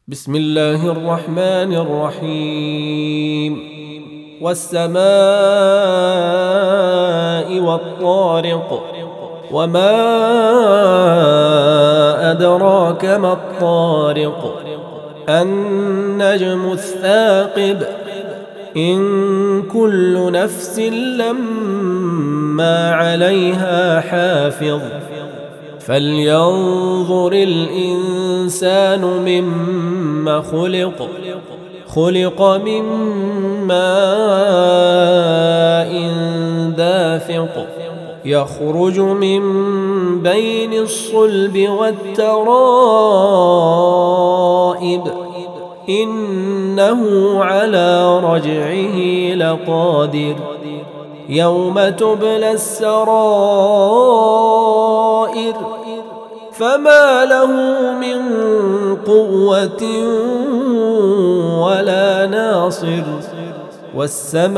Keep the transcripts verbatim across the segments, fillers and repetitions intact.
بسم الله الرحمن الرحيم والسماء والطارق وما أدراك ما الطارق النجم الثاقب إن كل نفس لما عليها حافظ فلينظر الإنسان مما خلق خلق من ماء دافق يخرج من بين الصلب والترائب إنه على رجعه لقادر يوم تبلى السرائر فما له من قوة ولا ناصر والسماء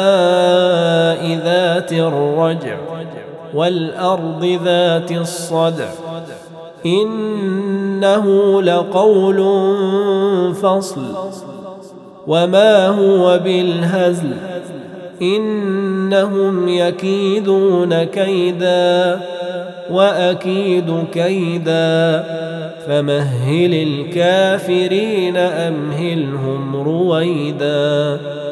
ذات الرجع والأرض ذات الصدع إنه لقول فصل وما هو بالهزل إنهم يكيدون كيدا وأكيد كيدا فمهل الكافرين أمهلهم رويدا.